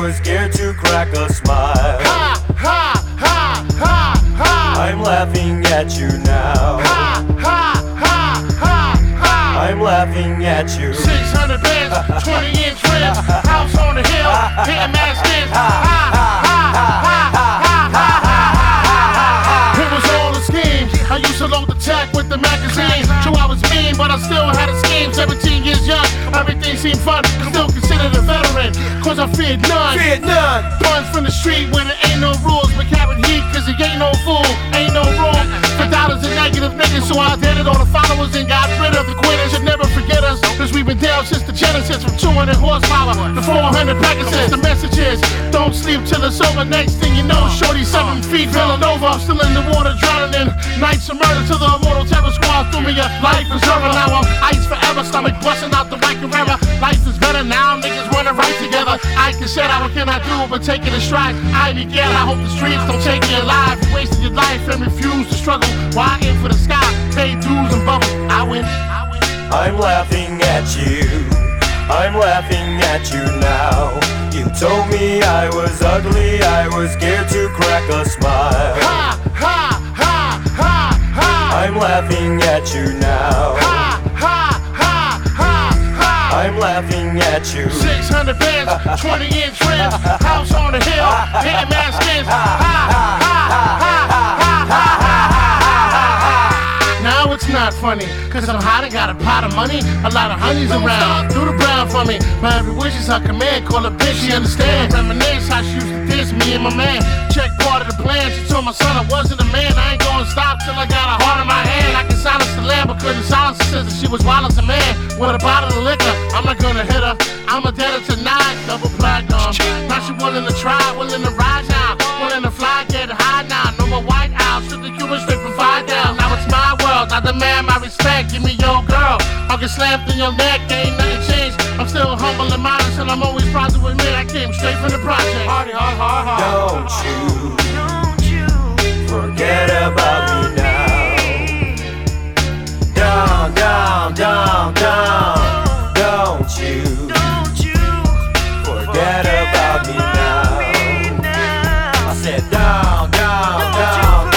was scared to crack a smile. Ha, ha, ha, ha, ha. I'm laughing at you now. Ha, ha, ha, ha, ha. I'm laughing at you. 600 bands, 20-inch rims, house on the hill, hitting mad skins. Ha, ha, ha, ha, ha, ha, ha. It was all a scheme. I used to load the tech with the magazine. So I was mean, but I still had a scheme. 17 years young, everything seemed fun. Still considered a veteran, cause I feared none. Buns from the street where there ain't no rules, but carried heat cause he ain't no fool. Ain't no room for dollars and negative niggas. So I did it all the followers and got rid of the quitters. Should never forget us, cause we've been down since the Genesis. From 200 horsepower to 400 Pegasus. The message is, don't sleep till it's over. Next thing you know, shorty 7 feet feeling over. I'm still in the water drowning in nights of murder. Till the immortal terror squad threw me a life is over. Now I'm ice forever, stomach busting out the right forever. Life is better now, niggas wanna write together. I can say that, what can I do but take it in stride? I began, I hope the streets don't take you alive. You wasted your life and refuse to struggle. Why aim for the sky, pay dues and bubble? I win. I'm laughing at you. I'm laughing at you now. You told me I was ugly, I was scared to crack a smile. Ha, ha, ha, ha, ha. I'm laughing at you now. Ha, ha, ha, ha, ha. I'm laughing at you. 600 bands, 20-inch rims, house on the hill, hitting mad skins. Ha, ha, ha, ha, ha, ha, ha, ha. Now it's not funny, cause I'm hot and got a pot of money. A lot of honeys around, do the brown for me. My every wish is her command, call her bitch, she understand. Reminisce how she used to diss me and my man. Check part of the plan, she told my son I wasn't a man. I ain't gonna stop till I got a heart in my hand. I can silence the lamb, but couldn't silence the sister. She was wild as a man, with a bottle of liquor. I'm not gonna hit her, I'm a debtor tonight. Double platinum, now she willing to try, willing to ride now. Willing to fly, get high now. No more white out, shoot the Cuban straight from 5 down. Now it's my world, I demand my respect. Give me your girl, I'll get slammed in your neck. Ain't nothing changed, I'm still humble and modest, and I'm always proud to admit I came straight from the project. Hardy, hard, hard, hard. Don't you